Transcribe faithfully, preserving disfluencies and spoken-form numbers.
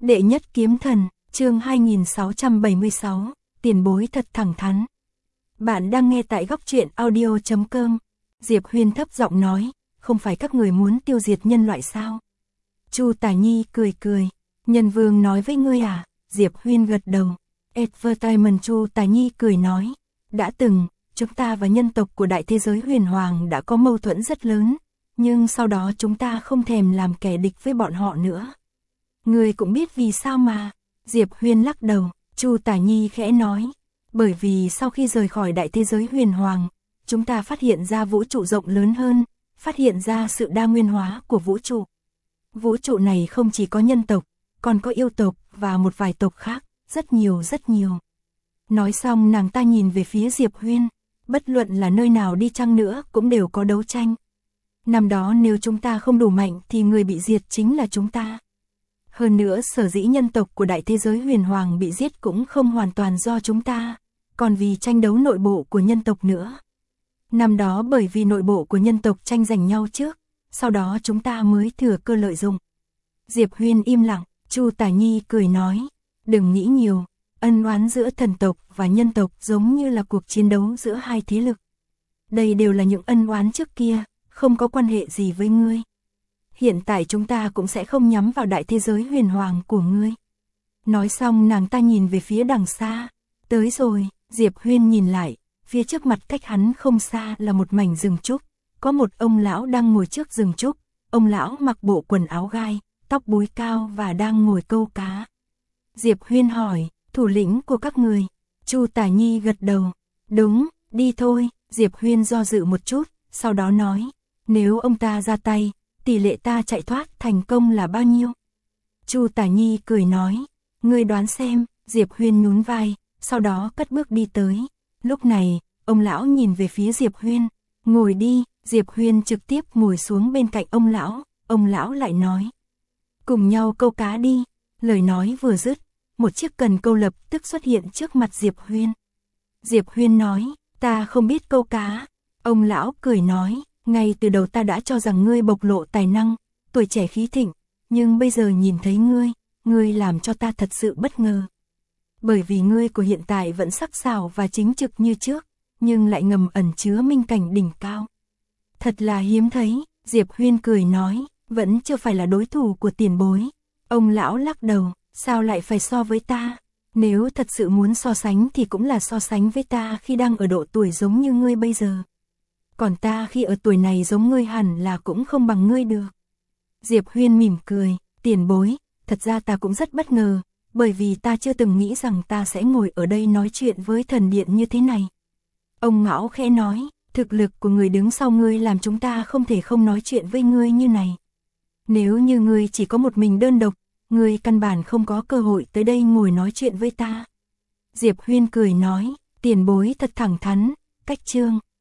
Đệ nhất kiếm thần, chương hai nghìn sáu trăm bảy mươi sáu, tiền bối thật thẳng thắn. Bạn đang nghe tại góc truyện audio chấm com. Diệp Huyên thấp giọng nói, không phải các người muốn tiêu diệt nhân loại sao? Chu Tả Nhi cười cười, Nhân Vương nói với ngươi à? Diệp Huyên gật đầu. Advertisement. Chu Tả Nhi cười nói, đã từng, chúng ta và nhân tộc của đại thế giới huyền hoàng đã có mâu thuẫn rất lớn, nhưng sau đó chúng ta không thèm làm kẻ địch với bọn họ nữa. Ngươi cũng biết vì sao mà. Diệp Huyên lắc đầu. Chu Tả Nhi khẽ nói, bởi vì sau khi rời khỏi đại thế giới huyền hoàng, chúng ta phát hiện ra vũ trụ rộng lớn hơn, phát hiện ra sự đa nguyên hóa của vũ trụ. Vũ trụ này không chỉ có nhân tộc, còn có yêu tộc và một vài tộc khác, rất nhiều rất nhiều. Nói xong nàng ta nhìn về phía Diệp Huyên, bất luận là nơi nào đi chăng nữa cũng đều có đấu tranh. Năm đó nếu chúng ta không đủ mạnh thì người bị diệt chính là chúng ta. Hơn nữa sở dĩ nhân tộc của đại thế giới huyền hoàng bị giết cũng không hoàn toàn do chúng ta, còn vì tranh đấu nội bộ của nhân tộc nữa. Năm đó bởi vì nội bộ của nhân tộc tranh giành nhau trước, sau đó chúng ta mới thừa cơ lợi dụng. Diệp Huyên im lặng. Chu Tả Nhi cười nói, đừng nghĩ nhiều, ân oán giữa thần tộc và nhân tộc giống như là cuộc chiến đấu giữa hai thế lực. Đây đều là những ân oán trước kia, không có quan hệ gì với ngươi. Hiện tại chúng ta cũng sẽ không nhắm vào đại thế giới huyền hoàng của ngươi. Nói xong nàng ta nhìn về phía đằng xa. Tới rồi. Diệp Huyên nhìn lại, phía trước mặt cách hắn không xa là một mảnh rừng trúc. Có một ông lão đang ngồi trước rừng trúc. Ông lão mặc bộ quần áo gai, tóc búi cao và đang ngồi câu cá. Diệp Huyên hỏi, thủ lĩnh của các người? Chu Tả Nhi gật đầu. Đúng, đi thôi. Diệp Huyên do dự một chút, sau đó nói, nếu ông ta ra tay, tỷ lệ ta chạy thoát thành công là bao nhiêu? Chu Tả Nhi cười nói, ngươi đoán xem. Diệp Huyên nhún vai, sau đó cất bước đi tới. Lúc này, ông lão nhìn về phía Diệp Huyên, ngồi đi. Diệp Huyên trực tiếp ngồi xuống bên cạnh ông lão. Ông lão lại nói, cùng nhau câu cá đi. Lời nói vừa dứt, một chiếc cần câu lập tức xuất hiện trước mặt Diệp Huyên. Diệp Huyên nói, ta không biết câu cá. Ông lão cười nói, ngay từ đầu ta đã cho rằng ngươi bộc lộ tài năng, tuổi trẻ khí thịnh, nhưng bây giờ nhìn thấy ngươi, ngươi làm cho ta thật sự bất ngờ. Bởi vì ngươi của hiện tại vẫn sắc sảo và chính trực như trước, nhưng lại ngầm ẩn chứa minh cảnh đỉnh cao. Thật là hiếm thấy. Diệp Huyên cười nói, vẫn chưa phải là đối thủ của tiền bối. Ông lão lắc đầu, sao lại phải so với ta? Nếu thật sự muốn so sánh thì cũng là so sánh với ta khi đang ở độ tuổi giống như ngươi bây giờ. Còn ta khi ở tuổi này giống ngươi hẳn là cũng không bằng ngươi được. Diệp Huyên mỉm cười, tiền bối, thật ra ta cũng rất bất ngờ, bởi vì ta chưa từng nghĩ rằng ta sẽ ngồi ở đây nói chuyện với thần điện như thế này. Ông lão khẽ nói, thực lực của người đứng sau ngươi làm chúng ta không thể không nói chuyện với ngươi như này. Nếu như ngươi chỉ có một mình đơn độc, ngươi căn bản không có cơ hội tới đây ngồi nói chuyện với ta. Diệp Huyên cười nói, tiền bối thật thẳng thắn, cách chương.